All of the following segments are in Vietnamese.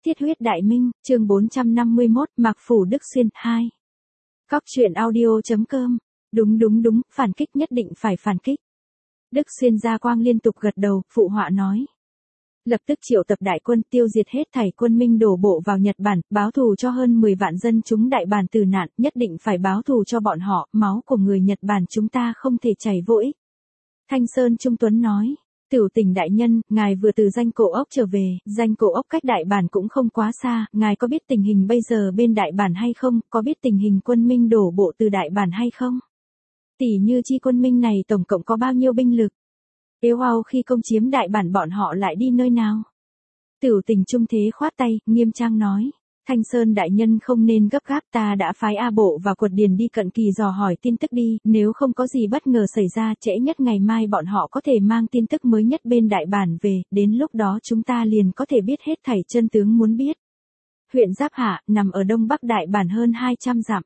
Thiết huyết đại minh, chương 451, Mạc Phủ Đức Xuyên 2. Cóc truyện audio.com. Đúng, phản kích nhất định phải phản kích. Đức Xuyên Gia Quang liên tục gật đầu, phụ họa nói. Lập tức triệu tập đại quân tiêu diệt hết thảy quân Minh đổ bộ vào Nhật Bản, báo thù cho hơn 10 vạn dân chúng Đại Bản tử nạn, nhất định phải báo thù cho bọn họ, máu của người Nhật Bản chúng ta không thể chảy vô ích. Thanh Sơn Trung Tuấn nói. Tiểu Tỉnh đại nhân, ngài vừa từ Danh Cổ Ốc trở về, Danh Cổ Ốc cách Đại Bản cũng không quá xa, ngài có biết tình hình bây giờ bên Đại Bản hay không, có biết tình hình quân Minh đổ bộ từ Đại Bản hay không? Tỷ như chi quân Minh này tổng cộng có bao nhiêu binh lực? Nếu khi công chiếm Đại Bản bọn họ lại đi nơi nào? Tiểu Tỉnh Trung Thế khoát tay, nghiêm trang nói. Thanh Sơn đại nhân không nên gấp gáp, ta đã phái A Bộ và Quật Điền đi cận kỳ dò hỏi tin tức đi, nếu không có gì bất ngờ xảy ra trễ nhất ngày mai bọn họ có thể mang tin tức mới nhất bên Đại Bản về, đến lúc đó chúng ta liền có thể biết hết thảy chân tướng muốn biết. Huyện Giáp Hạ, nằm ở đông bắc Đại Bản hơn 200 dặm.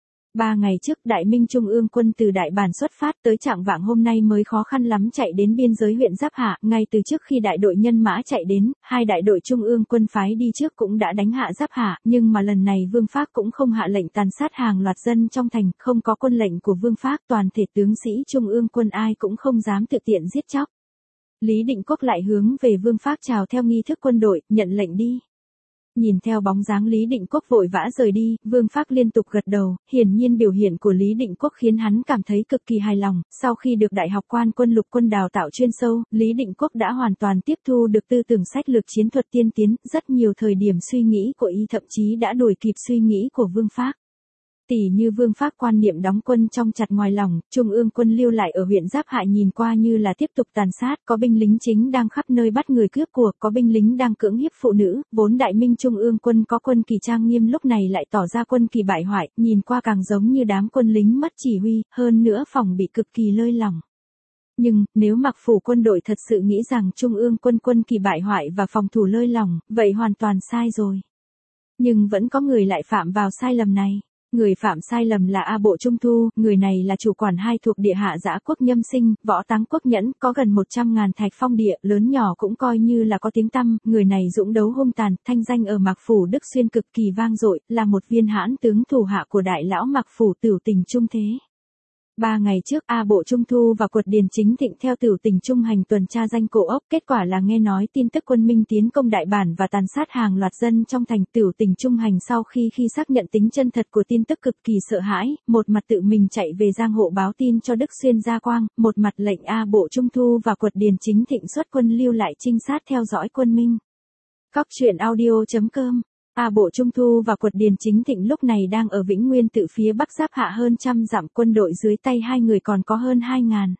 3 ngày trước Đại Minh Trung ương quân từ Đại Bản xuất phát tới trạng vạng hôm nay mới khó khăn lắm chạy đến biên giới huyện Giáp Hạ, ngay từ trước khi đại đội nhân mã chạy đến, hai đại đội Trung ương quân phái đi trước cũng đã đánh hạ Giáp Hạ, nhưng mà lần này Vương Phác cũng không hạ lệnh tàn sát hàng loạt dân trong thành, không có quân lệnh của Vương Phác, toàn thể tướng sĩ Trung ương quân ai cũng không dám tự tiện giết chóc. Lý Định Quốc lại hướng về Vương Phác chào theo nghi thức quân đội, nhận lệnh đi. Nhìn theo bóng dáng Lý Định Quốc vội vã rời đi, Vương Phác liên tục gật đầu, hiển nhiên biểu hiện của Lý Định Quốc khiến hắn cảm thấy cực kỳ hài lòng, sau khi được Đại học Quan Quân Lục Quân đào tạo chuyên sâu, Lý Định Quốc đã hoàn toàn tiếp thu được tư tưởng sách lược chiến thuật tiên tiến, rất nhiều thời điểm suy nghĩ của y thậm chí đã đuổi kịp suy nghĩ của Vương Phác. Tỷ như Vương Phác quan niệm đóng quân trong chặt ngoài lòng, Trung ương quân lưu lại ở huyện Giáp Hạ nhìn qua như là tiếp tục tàn sát, có binh lính chính đang khắp nơi bắt người cướp của, có binh lính đang cưỡng hiếp phụ nữ, vốn Đại Minh Trung ương quân có quân kỳ trang nghiêm lúc này lại tỏ ra quân kỳ bại hoại, nhìn qua càng giống như đám quân lính mất chỉ huy, hơn nữa phòng bị cực kỳ lơi lỏng. Nhưng, nếu Mạc Phủ quân đội thật sự nghĩ rằng Trung ương quân quân kỳ bại hoại và phòng thủ lơi lỏng, vậy hoàn toàn sai rồi. Nhưng vẫn có người lại phạm vào sai lầm này. Người phạm sai lầm là A Bộ Trung Thu, người này là chủ quản 2 thuộc địa Hạ Dã Quốc Nhâm Sinh, Võ Táng Quốc Nhẫn, có gần 100.000 thạch phong địa, lớn nhỏ cũng coi như là có tiếng tăm, người này dũng đấu hung tàn, thanh danh ở Mạc Phủ Đức Xuyên cực kỳ vang dội, là một viên hãn tướng thủ hạ của đại lão Mạc Phủ Tiểu Tỉnh Trung Thế. 3 ngày trước A Bộ Trung Thu và Quật Điền Chính Thịnh theo Tiểu Tỉnh Trung hành tuần tra Danh Cổ Ốc, kết quả là nghe nói tin tức quân Minh tiến công Đại Bản và tàn sát hàng loạt dân trong thành. Tiểu Tỉnh Trung hành sau khi xác nhận tính chân thật của tin tức cực kỳ sợ hãi, một mặt tự mình chạy về Giang Hộ báo tin cho Đức Xuyên Gia Quang, một mặt lệnh A Bộ Trung Thu và Quật Điền Chính Thịnh xuất quân lưu lại trinh sát theo dõi quân Minh. Cóc truyện audio.com. A Bộ Trung Thu và Quật Điền Chính Thịnh lúc này đang ở Vĩnh Nguyên tự phía bắc Giáp Hạ hơn trăm dặm, quân đội dưới tay hai người còn có hơn 2.000.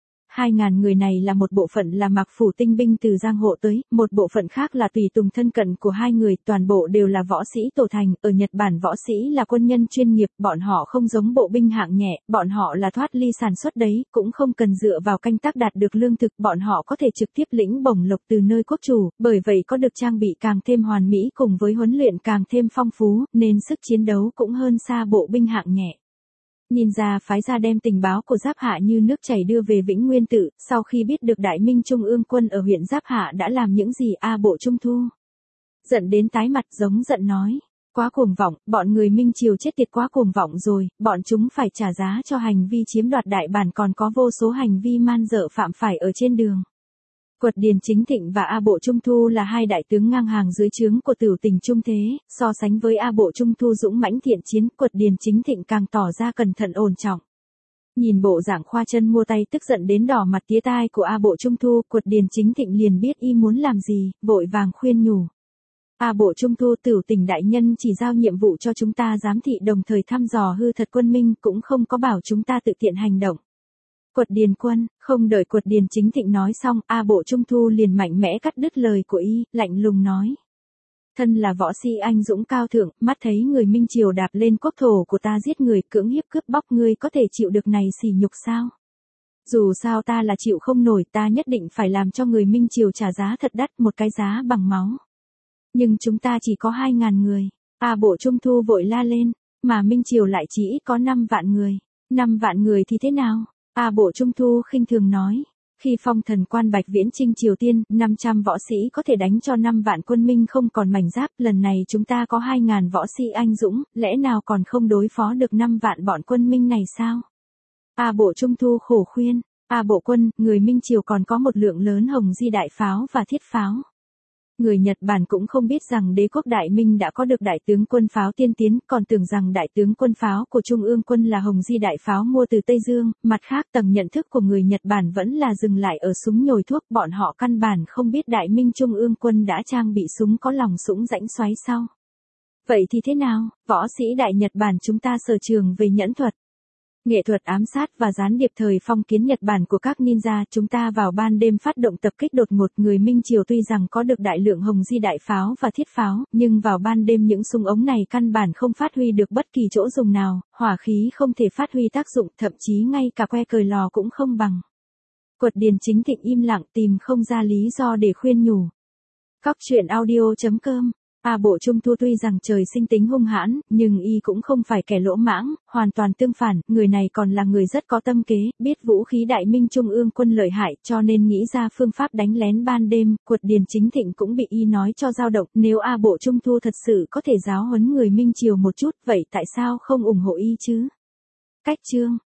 2.000 người này là một bộ phận là Mạc Phủ tinh binh từ Giang Hộ tới, một bộ phận khác là tùy tùng thân cận của hai người, toàn bộ đều là võ sĩ tổ thành, ở Nhật Bản võ sĩ là quân nhân chuyên nghiệp, bọn họ không giống bộ binh hạng nhẹ, bọn họ là thoát ly sản xuất đấy, cũng không cần dựa vào canh tác đạt được lương thực, bọn họ có thể trực tiếp lĩnh bổng lộc từ nơi quốc chủ, bởi vậy có được trang bị càng thêm hoàn mỹ cùng với huấn luyện càng thêm phong phú, nên sức chiến đấu cũng hơn xa bộ binh hạng nhẹ. Nhìn ra phái ra đem tình báo của Giáp Hạ như nước chảy đưa về Vĩnh Nguyên tự, sau khi biết được Đại Minh Trung ương quân ở huyện Giáp Hạ đã làm những gì, A Bộ Trung Thu giận đến tái mặt, giống giận nói, quá cuồng vọng, bọn người Minh Triều chết tiệt quá cuồng vọng rồi, bọn chúng phải trả giá cho hành vi chiếm đoạt Đại Bản, còn có vô số hành vi man dợ phạm phải ở trên đường. Quật Điền Chính Thịnh và A Bộ Trung Thu là hai đại tướng ngang hàng dưới trướng của Tiểu Tỉnh Trung Thế, so sánh với A Bộ Trung Thu dũng mãnh thiện chiến, Quật Điền Chính Thịnh càng tỏ ra cẩn thận ổn trọng. Nhìn bộ dạng khoa chân mua tay tức giận đến đỏ mặt tía tai của A Bộ Trung Thu, Quật Điền Chính Thịnh liền biết y muốn làm gì, vội vàng khuyên nhủ. A Bộ Trung Thu, Tiểu Tỉnh đại nhân chỉ giao nhiệm vụ cho chúng ta giám thị đồng thời thăm dò hư thật quân Minh, cũng không có bảo chúng ta tự tiện hành động. Quật Điền quân, không đợi Quật Điền Chính Thịnh nói xong, A Bộ Trung Thu liền mạnh mẽ cắt đứt lời của y, lạnh lùng nói. Thân là võ sĩ anh dũng cao thượng, mắt thấy người Minh Triều đạp lên quốc thổ của ta giết người, cưỡng hiếp cướp bóc, ngươi có thể chịu được này sỉ nhục sao? Dù sao ta là chịu không nổi, ta nhất định phải làm cho người Minh Triều trả giá thật đắt, một cái giá bằng máu. Nhưng chúng ta chỉ có 2.000 người, A Bộ Trung Thu vội la lên, mà Minh Triều lại chỉ ít có 5 vạn người. 5 vạn người thì thế nào? A Bộ Trung Thu khinh thường nói. Khi phong thần quan Bạch Viễn chinh Triều Tiên, 500 võ sĩ có thể đánh cho 5 vạn quân Minh không còn mảnh giáp, lần này chúng ta có 2.000 võ sĩ anh dũng, lẽ nào còn không đối phó được 5 vạn bọn quân Minh này sao? A Bộ Trung Thu khổ khuyên, A Bộ quân, người Minh Triều còn có một lượng lớn hồng di đại pháo và thiết pháo. Người Nhật Bản cũng không biết rằng đế quốc Đại Minh đã có được đại tướng quân pháo tiên tiến, còn tưởng rằng đại tướng quân pháo của Trung ương quân là hồng di đại pháo mua từ Tây Dương, mặt khác tầng nhận thức của người Nhật Bản vẫn là dừng lại ở súng nhồi thuốc, bọn họ căn bản không biết Đại Minh Trung ương quân đã trang bị súng có lòng súng rãnh xoáy sau. Vậy thì thế nào, võ sĩ Đại Nhật Bản chúng ta sở trường về nhẫn thuật, nghệ thuật ám sát và gián điệp thời phong kiến Nhật Bản của các ninja, chúng ta vào ban đêm phát động tập kích đột ngột. Người Minh Triều tuy rằng có được đại lượng hồng di đại pháo và thiết pháo, nhưng vào ban đêm những súng ống này căn bản không phát huy được bất kỳ chỗ dùng nào, hỏa khí không thể phát huy tác dụng, thậm chí ngay cả que cời lò cũng không bằng. Quật Điền Chính Thịnh im lặng tìm không ra lý do để khuyên nhủ. Cóc truyện audio.com. A Bộ Trung Thu tuy rằng trời sinh tính hung hãn, nhưng y cũng không phải kẻ lỗ mãng, hoàn toàn tương phản, người này còn là người rất có tâm kế, biết vũ khí Đại Minh Trung ương quân lợi hại, cho nên nghĩ ra phương pháp đánh lén ban đêm. Quật Điền Chính Thịnh cũng bị y nói cho dao động, nếu A Bộ Trung Thu thật sự có thể giáo huấn người Minh Triều một chút, vậy tại sao không ủng hộ y chứ? Cách chương